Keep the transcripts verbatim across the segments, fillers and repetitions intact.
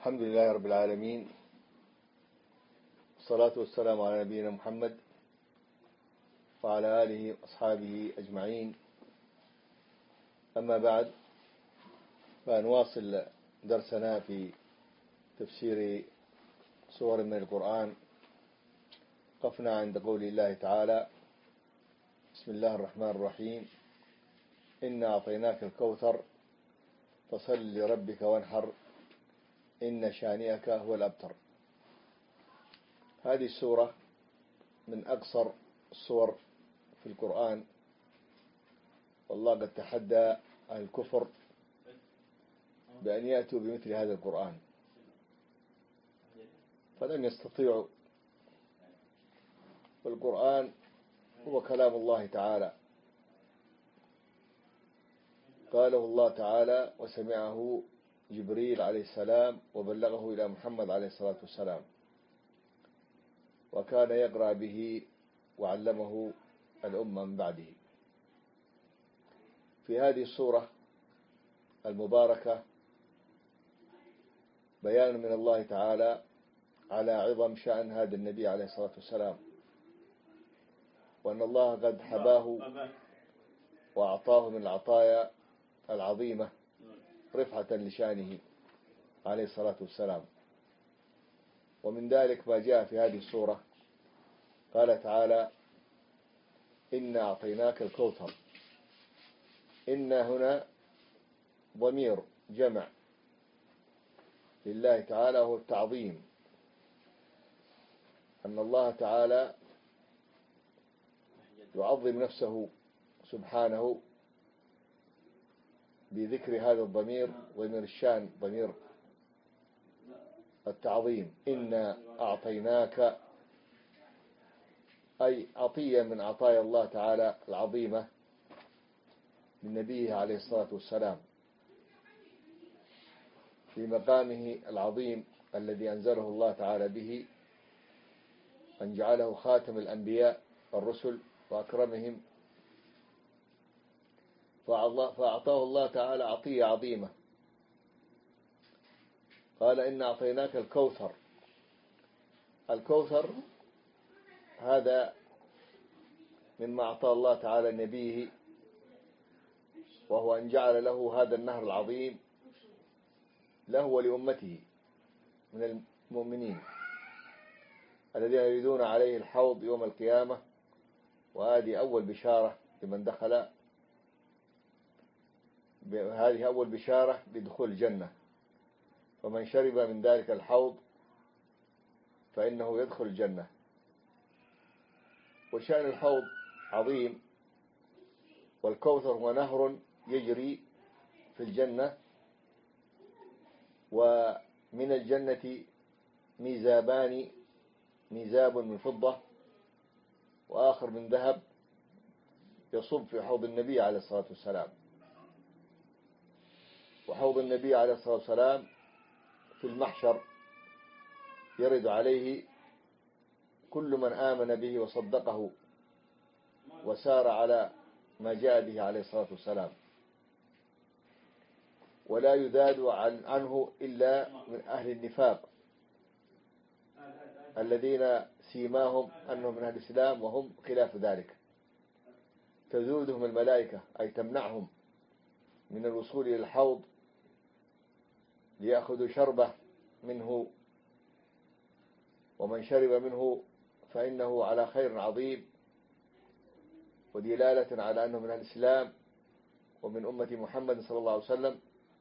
الحمد لله رب العالمين، والصلاة والسلام على نبينا محمد وعلى آله وأصحابه أجمعين. أما بعد، فنواصل درسنا في تفسير سور من القرآن. قفنا عند قول الله تعالى: بسم الله الرحمن الرحيم، إنا أعطيناك الكوثر فصل لربك وانحر إن شانئك هو الأبتر. هذه السورة من أقصر السور في القرآن، والله قد تحدى أهل الكفر بأن يأتوا بمثل هذا القرآن، فلم يستطيعوا. والقرآن هو كلام الله تعالى، قاله الله تعالى وسمعه جبريل عليه السلام وبلغه إلى محمد عليه الصلاة والسلام، وكان يقرأ به وعلمه الأمة من بعده. في هذه السورة المباركة بيان من الله تعالى على عظم شأن هذا النبي عليه الصلاة والسلام، وأن الله قد حباه وأعطاه من العطايا العظيمة رفعة لشأنه عليه الصلاة والسلام. ومن ذلك ما جاء في هذه السورة، قال تعالى: إنا أعطيناك الكوثر. إن هنا ضمير جمع لله تعالى، هو التعظيم، أن الله تعالى يعظم نفسه سبحانه بذكر هذا الضمير، ضمير الشان، ضمير التعظيم. إنا أعطيناك، أي عطية من عطايا الله تعالى العظيمة لنبيه عليه الصلاة والسلام في مقامه العظيم الذي أنزله الله تعالى به، أن جعله خاتم الأنبياء الرسل وأكرمهم، فأعطاه الله تعالى عطية عظيمة. قال: إنا أعطيناك الكوثر. الكوثر هذا مما أعطى الله تعالى نبيه، وهو أن جعل له هذا النهر العظيم له ولأمته من المؤمنين الذين يريدون عليه الحوض يوم القيامة. وهذه أول بشارة لمن دخل، هذه أول بشارة بدخول الجنة، ومن شرب من ذلك الحوض فإنه يدخل الجنة. وشأن الحوض عظيم، والكوثر هو نهر يجري في الجنة، ومن الجنة ميزابان، ميزاب من فضة وآخر من ذهب، يصب في حوض النبي عليه الصلاة والسلام. وحوض النبي عليه الصلاة والسلام في المحشر يرد عليه كل من آمن به وصدقه وسار على ما جاء به عليه الصلاة والسلام، ولا يذاد عنه إلا من أهل النفاق الذين سيماهم أنهم من أهل الإسلام وهم خلاف ذلك، تذودهم الملائكة، أي تمنعهم من الوصول إلى الحوض ليأخذوا شربة منه. ومن شرب منه فإنه على خير عظيم، ودلالة على أنه من الإسلام ومن أمة محمد صلى الله عليه وسلم.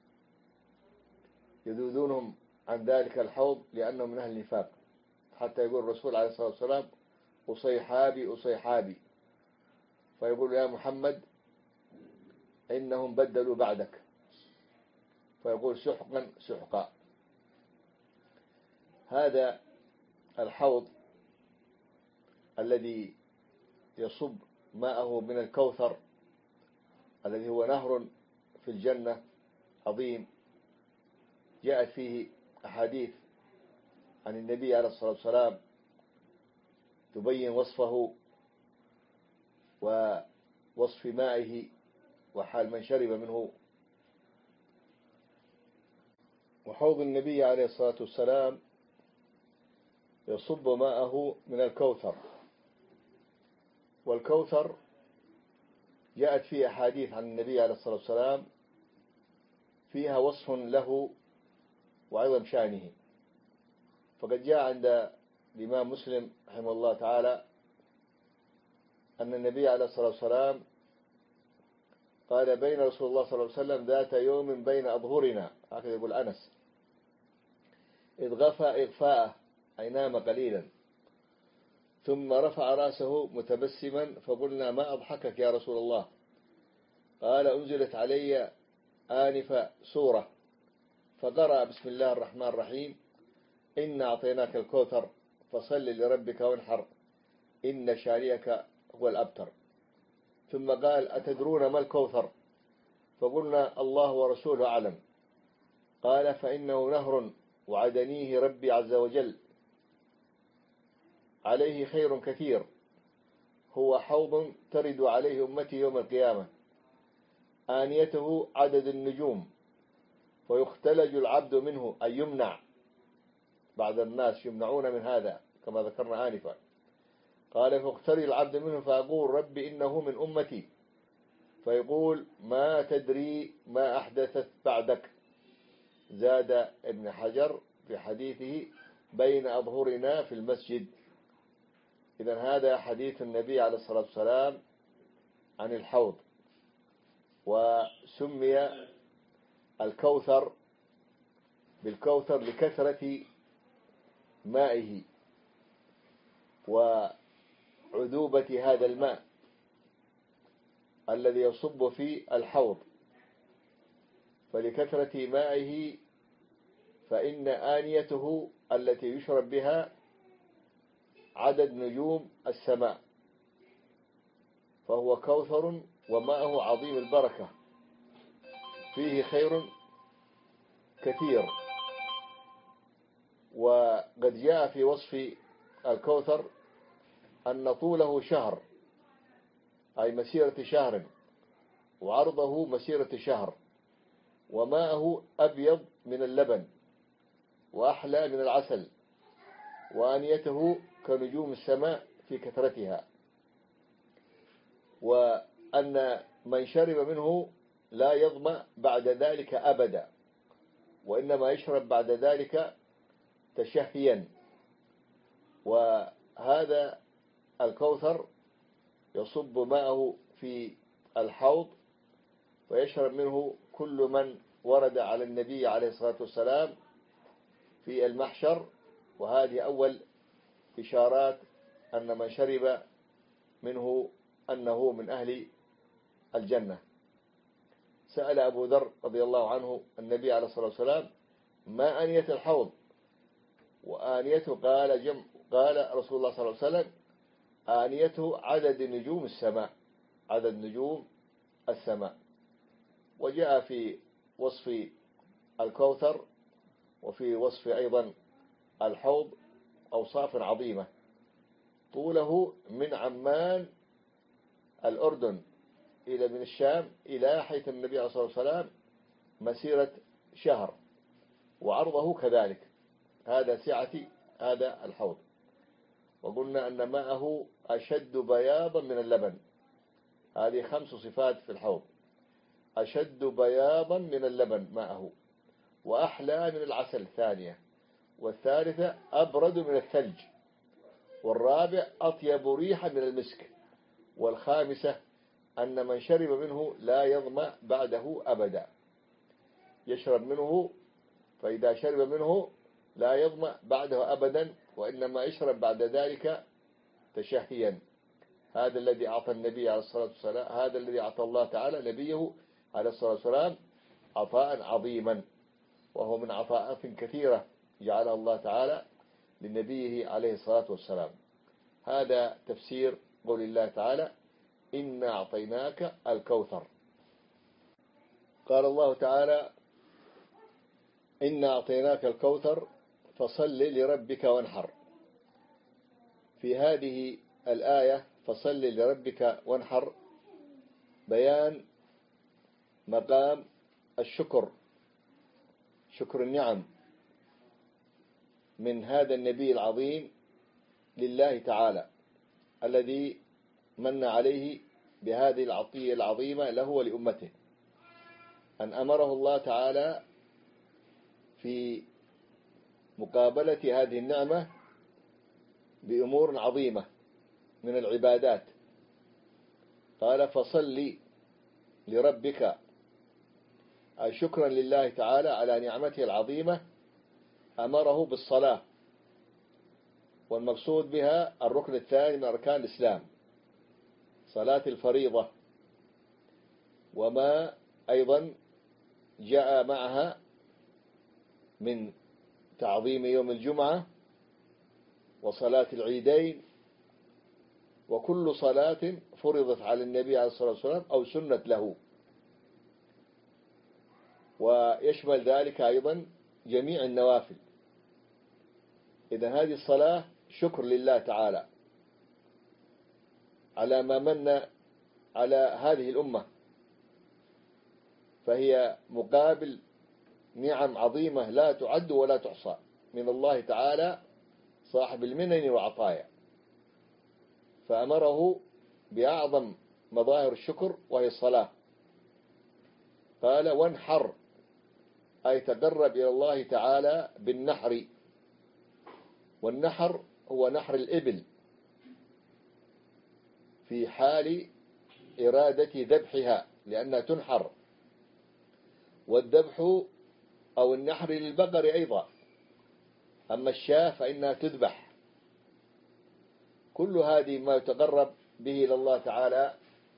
يذودونهم عن ذلك الحوض لأنهم من أهل النفاق، حتى يقول الرسول عليه الصلاة والسلام: أصيحابي أصيحابي، فيقول: يا محمد إنهم بدلوا بعدك، فيقول: سحقا سحقا. هذا الحوض الذي يصب ماءه من الكوثر، الذي هو نهر في الجنة عظيم، جاءت فيه أحاديث عن النبي عليه الصلاة والسلام تبين وصفه ووصف مائه وحال من شرب منه. وحوض النبي عليه الصلاة والسلام يصب ماءه من الكوثر. والكوثر جاءت فيه أحاديث عن النبي عليه الصلاة والسلام فيها وصف له وعظم شانه. فقد جاء عند الإمام مسلم رحمه الله تعالى أن النبي عليه الصلاة والسلام قال: بين رسول الله صلى الله عليه وسلم ذات يوم بين أظهرنا، هكذا يقول أنس، إذ غفى إغفاءه أي نام قليلا، ثم رفع رأسه متبسما فقلنا: ما أضحكك يا رسول الله؟ قال: أنزلت علي آنف سورة فقرأ بسم الله الرحمن الرحيم: إنا أعطيناك الكوثر فصل لربك وانحر إن شانئك هو الأبتر. ثم قال: أتدرون ما الكوثر؟ فقلنا: الله ورسوله أعلم. قال: فإنه نهر وعدنيه ربي عز وجل عليه خير كثير، هو حوض ترد عليه أمتي يوم القيامة، آنيته عدد النجوم، فيختلج العبد منه، أي يمنع، بعض الناس يمنعون من هذا كما ذكرنا آنفا. قال: فاختري العبد منه فأقول: ربي إنه من أمتي، فيقول: ما تدري ما أحدثت بعدك. زاد ابن حجر في حديثه: بين أظهرنا في المسجد. إذن هذا حديث النبي عليه الصلاة والسلام عن الحوض. وسمي الكوثر بالكوثر لكثرة مائه وعذوبة هذا الماء الذي يصب في الحوض، فلكثرة مائه فإن آنيته التي يشرب بها عدد نجوم السماء، فهو كوثر وماءه عظيم البركة فيه خير كثير. وقد جاء في وصف الكوثر أن طوله شهر، أي مسيرة شهر، وعرضه مسيرة شهر، وماءه أبيض من اللبن وأحلى من العسل، وآنيته كنجوم السماء في كثرتها، وأن من شرب منه لا يظمأ بعد ذلك أبدا، وإنما يشرب بعد ذلك تشهيا. وهذا الكوثر يصب ماءه في الحوض ويشرب منه كل من ورد على النبي عليه الصلاة والسلام في المحشر. وهذه أول إشارات أن من شرب منه أنه من أهل الجنة. سأل أبو ذر رضي الله عنه النبي عليه الصلاة والسلام: ما آنية الحوض؟ وآنيته قال جم قال رسول الله صلى الله عليه وسلم: آنيته عدد نجوم السماء، عدد نجوم السماء. وجاء في وصف الكوثر وفي وصف أيضا الحوض أوصاف عظيمة. طوله من عمان الأردن إلى من الشام إلى حيث النبي عليه الصلاة والسلام مسيرة شهر، وعرضه كذلك. هذا سعة هذا الحوض. وقلنا أن ماءه أشد بياضا من اللبن. هذه خمس صفات في الحوض: أشد بياضا من اللبن ماءه، وأحلى من العسل ثانية، والثالثة أبرد من الثلج، والرابع أطيب ريحا من المسك، والخامسة أن من شرب منه لا يظمأ بعده أبدا. يشرب منه، فإذا شرب منه لا يظمأ بعده أبدا، وإنما يشرب بعد ذلك تشهيا. هذا الذي أعطى النبي عليه الصلاة والسلام، هذا الذي أعطى الله تعالى نبيه عليه الصلاة والسلام عطاء عظيما، وهو من عطاءات كثيرة جعلها الله تعالى لنبيه عليه الصلاة والسلام. هذا تفسير قول الله تعالى: إنا أعطيناك الكوثر. قال الله تعالى: إنا أعطيناك الكوثر فصل لربك وانحر. في هذه الآية فصل لربك وانحر بيان مقام الشكر، شكر النعم من هذا النبي العظيم لله تعالى الذي من عليه بهذه العطية العظيمة له ولأمته، أن أمره الله تعالى في مقابلة هذه النعمة بأمور عظيمة من العبادات. قال فصل لربك، أي شكرا لله تعالى على نعمته العظيمة أمره بالصلاة، والمقصود بها الركن الثاني من أركان الإسلام، صلاة الفريضة، وما أيضا جاء معها من تعظيم يوم الجمعة وصلاة العيدين، وكل صلاة فرضت على النبي عليه الصلاة والسلام أو سنت له، ويشمل ذلك أيضا جميع النوافل. إذن هذه الصلاة شكر لله تعالى على ما من على هذه الأمة، فهي مقابل نعم عظيمة لا تعد ولا تحصى من الله تعالى صاحب المنن والعطايا، فأمره بأعظم مظاهر الشكر وهي الصلاة. قال وانحر، أي تقرب إلى الله تعالى بالنحر، والنحر هو نحر الإبل في حال إرادة ذبحها لأنها تنحر، والذبح أو النحر للبقر أيضا، أما الشاة فإنها تذبح. كل هذه ما يتقرب به إلى الله تعالى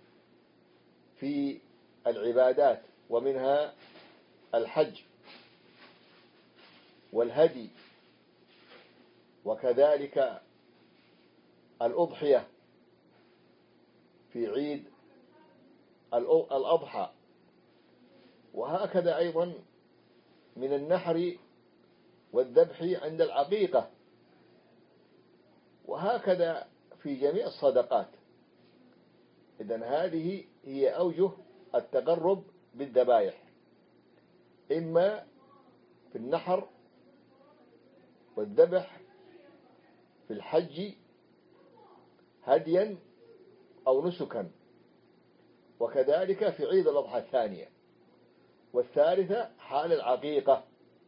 في العبادات، ومنها الحج والهدي، وكذلك الأضحية في عيد الأضحى، وهكذا أيضا من النحر والذبح عند العقيقة، وهكذا في جميع الصدقات. إذن هذه هي أوجه التقرب بالذبائح، إما في النحر والذبح في الحج هديا أو نسكا، وكذلك في عيد الأضحى الثانية، والثالثة حال العقيقة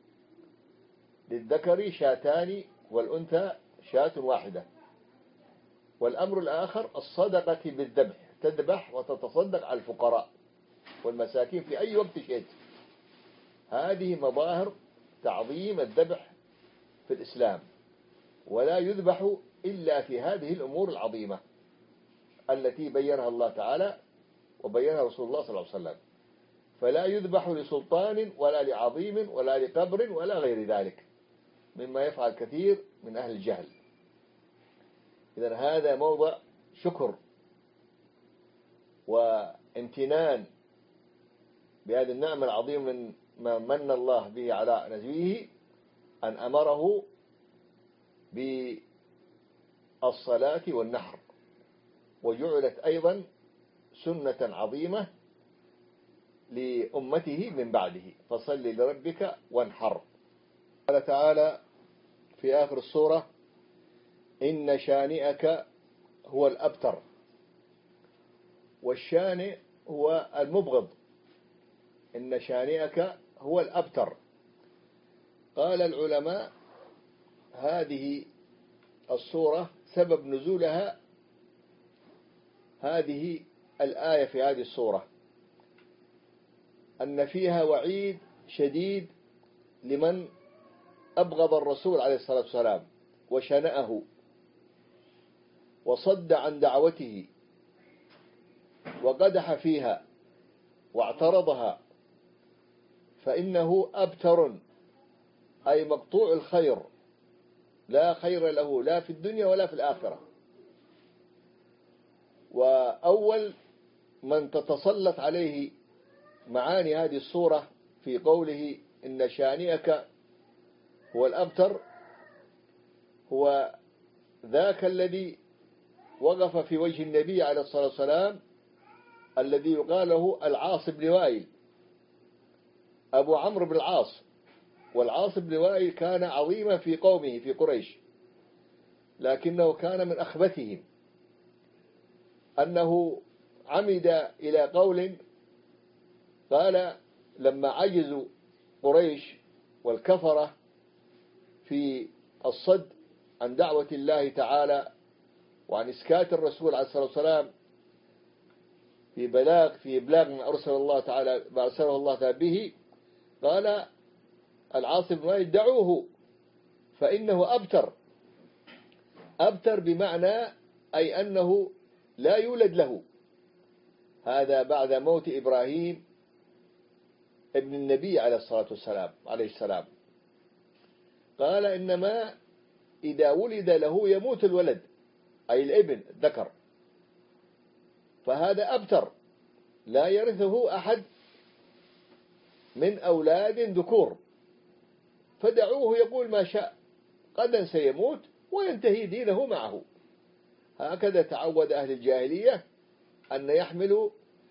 للذكر شاتان والأنثى شاة واحدة. والأمر الآخر الصدقة بالذبح، تذبح وتتصدق على الفقراء والمساكين في أي وقت شئت. هذه مظاهر تعظيم الذبح في الإسلام، ولا يذبح إلا في هذه الأمور العظيمة التي بينها الله تعالى وبينها رسول الله صلى الله عليه وسلم، فلا يذبح لسلطان ولا لعظيم ولا لقبر ولا غير ذلك مما يفعل كثير من أهل الجهل. إذن هذا موضع شكر وامتنان بهذه النعمة العظيمة من ما من الله به على نبيه، أن أمره بالصلاة والنحر، وجعلت أيضا سنة عظيمة لأمته من بعده، فصل لربك وانحر. قال تعالى في آخر السورة إن شانئك هو الأبتر، والشانئ هو المبغض، إن شانئك هو الأبتر. قال العلماء هذه السورة سبب نزولها هذه الآية في هذه السورة أن فيها وعيد شديد لمن أبغض الرسول عليه الصلاة والسلام وشنأه وصد عن دعوته وقدح فيها واعترضها، فإنه أبتر، أي مقطوع الخير، لا خير له لا في الدنيا ولا في الآخرة. وأول من تتسلط عليه معاني هذه السورة في قوله إن شانئك هو الأبتر هو ذاك الذي وقف في وجه النبي عليه الصلاة والسلام الذي يقال له العاص بن وائل، أبو عمرو بن العاص، والعاص بن وائل كان عظيما في قومه في قريش، لكنه كان من أخبثهم، أنه عمد إلى قول قال لما عجزوا قريش والكفرة في الصد عن دعوة الله تعالى وعن إسكات الرسول عليه الصلاة والسلام في بلاغ في إبلاغ ما أرسل الله تعالى ما أرسله الله تعالى به، قال العاص بن وائل دعوه فإنه أبتر. أبتر بمعنى أي أنه لا يولد له. هذا بعد موت إبراهيم ابن النبي عليه الصلاة والسلام عليه السلام. قال إنما إذا ولد له يموت الولد أي الابن ذكر، فهذا أبتر لا يرثه أحد من أولاد ذكور، فدعوه يقول ما شاء، غدا سيموت وينتهي دينه معه. هكذا تعود أهل الجاهلية أن يحملوا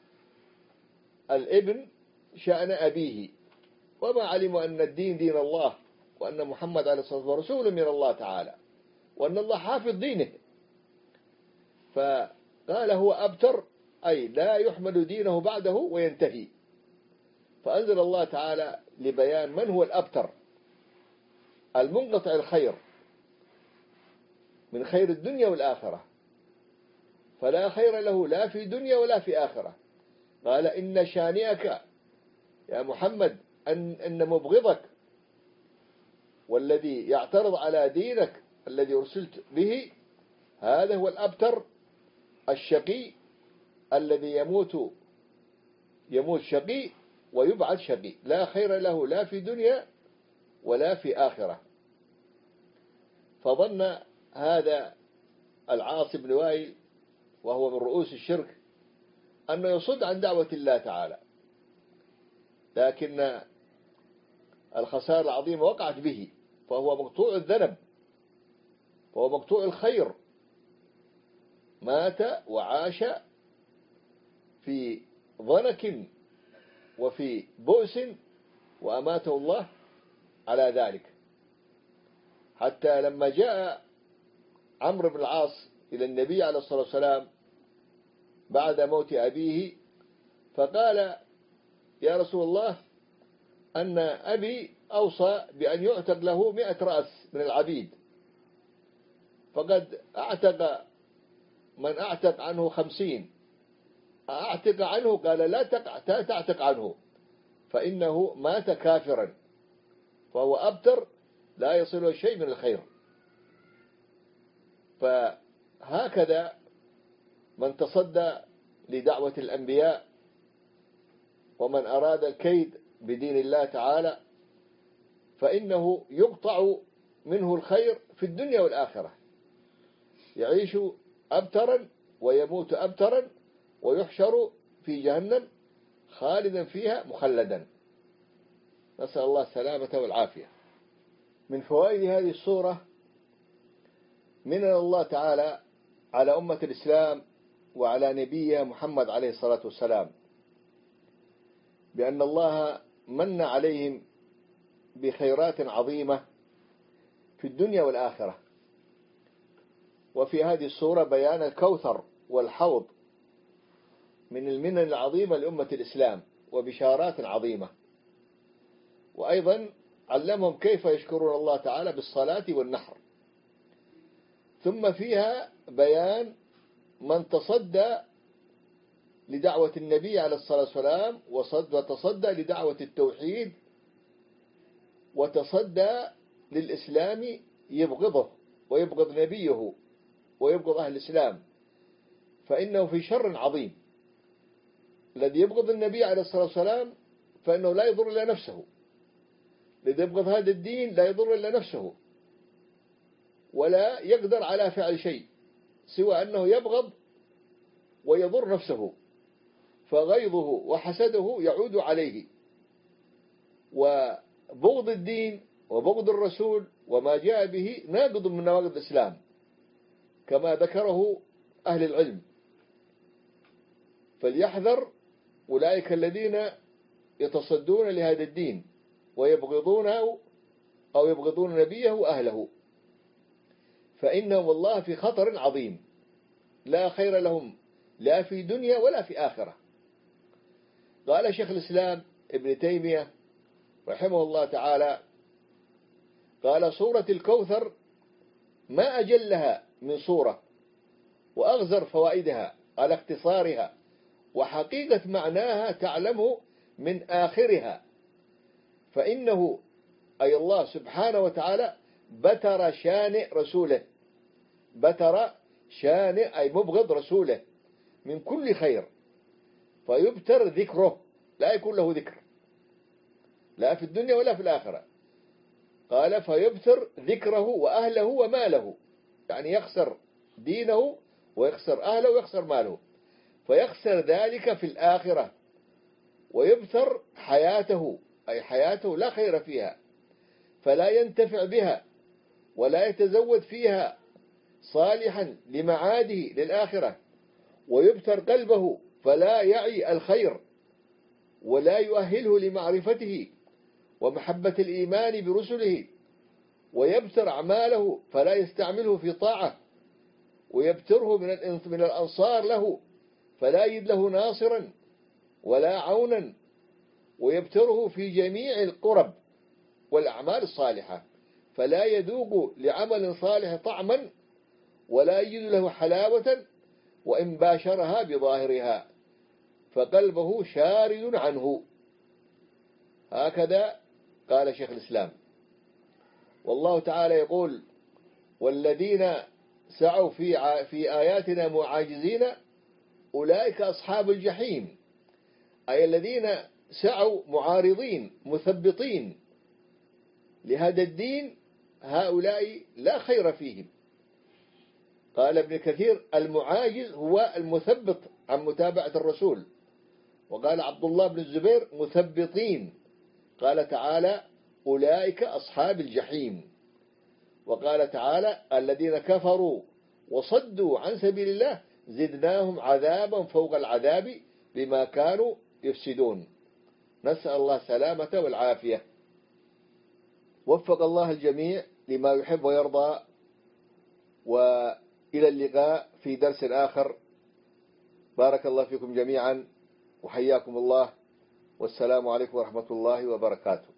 الابن شأن أبيه، وما علموا أن الدين دين الله، وأن محمد عليه الصلاة والسلام رسول من الله تعالى، وأن الله حافظ دينه. فقال هو أبتر أي لا يحمل دينه بعده وينتهي. فأنزل الله تعالى لبيان من هو الأبتر، المنقطع الخير من خير الدنيا والآخرة، فلا خير له لا في دنيا ولا في آخرة. قال إن شانئك يا محمد أن, أن مبغضك والذي يعترض على دينك الذي أرسلت به هذا هو الأبتر الشقي الذي يموت يموت شقي ويبعث شقي، لا خير له لا في دنيا ولا في آخرة. فظن هذا العاص بن وائل وهو من رؤوس الشرك أنه يصد عن دعوة الله تعالى، لكن الخسارة العظيمة وقعت به، فهو مقطوع الذنب، فهو مقطوع الخير، مات وعاش في ضنك وفي بؤس وأماته الله على ذلك. حتى لما جاء عمرو بن العاص إلى النبي عليه الصلاة والسلام بعد موت أبيه فقال يا رسول الله أن أبي أوصى بأن يعتق له مئة رأس من العبيد، فقد أعتق من أعتق عنه خمسين، أعتق عنه؟ قال لا تعتق عنه فإنه مات كافرا، فهو أبتر لا يصله شيء من الخير. فهكذا من تصدى لدعوة الأنبياء ومن أراد الكيد بدين الله تعالى فإنه يقطع منه الخير في الدنيا والآخرة، يعيش أبترا ويموت أبترا ويحشر في جهنم خالدا فيها مخلدا، نسأل الله السلامة والعافية. من فوائد هذه السورة من الله تعالى على أمة الإسلام وعلى نبيه محمد عليه الصلاة والسلام بأن الله من عليهم بخيرات عظيمة في الدنيا والآخرة. وفي هذه السورة بيان الكوثر والحوض من المنن العظيمة لأمة الإسلام وبشارات عظيمة، وأيضا علمهم كيف يشكرون الله تعالى بالصلاة والنحر. ثم فيها بيان من تصدى لدعوة النبي عليه الصلاة والسلام وتصدى لدعوة التوحيد وتصدى للإسلام يبغضه ويبغض نبيه ويبغض أهل الإسلام، فإنه في شر عظيم. الذي يبغض النبي عليه الصلاة والسلام فإنه لا يضر إلا نفسه، الذي يبغض هذا الدين لا يضر إلا نفسه ولا يقدر على فعل شيء سوى أنه يبغض ويضر نفسه، فغيظه وحسده يعود عليه. وبغض الدين وبغض الرسول وما جاء به ناقض من نواقض الإسلام كما ذكره أهل العلم. فليحذر أولئك الذين يتصدون لهذا الدين ويبغضونه أو يبغضون نبيه وأهله، فإنهم والله في خطر عظيم لا خير لهم لا في دنيا ولا في آخرة. قال شيخ الإسلام ابن تيمية رحمه الله تعالى، قال سورة الكوثر ما أجلها من سورة وأغزر فوائدها على اختصارها، وحقيقة معناها تعلمه من آخرها، فإنه أي الله سبحانه وتعالى بتر شانئ رسوله، بتر شانئ أي مبغض رسوله من كل خير، فيبتر ذكره، لا يكون له ذكر لا في الدنيا ولا في الآخرة. قال فيبتر ذكره وأهله وماله، يعني يخسر دينه ويخسر أهله ويخسر ماله، فيخسر ذلك في الآخرة. ويبتر حياته أي حياته لا خير فيها، فلا ينتفع بها ولا يتزود فيها صالحا لمعاده للآخرة. ويبتر قلبه فلا يعي الخير ولا يؤهله لمعرفته ومحبة الإيمان برسله. ويبتر أعماله فلا يستعمله في طاعة، ويبتره من الأنصار له فلا يجد له ناصرا ولا عونا. ويبتره في جميع القرب والأعمال الصالحة، فلا يذوق لعمل صالح طعما ولا يجد له حلاوة وإن باشرها بظاهرها، فقلبه شارد عنه. هكذا قال شيخ الإسلام. والله تعالى يقول والذين سعوا في في آياتنا معاجزين أولئك أصحاب الجحيم، أي الذين سعوا معارضين مثبطين لهذا الدين، هؤلاء لا خير فيهم. قال ابن كثير المعاجز هو المثبط عن متابعة الرسول. وقال عبد الله بن الزبير مثبطين. قال تعالى أولئك أصحاب الجحيم. وقال تعالى الذين كفروا وصدوا عن سبيل الله زدناهم عذابا فوق العذاب بما كانوا يفسدون. نسأل الله السلامة والعافية. وفق الله الجميع لما يحب ويرضى، وإلى اللقاء في درس آخر. بارك الله فيكم جميعا وحياكم الله، والسلام عليكم ورحمة الله وبركاته.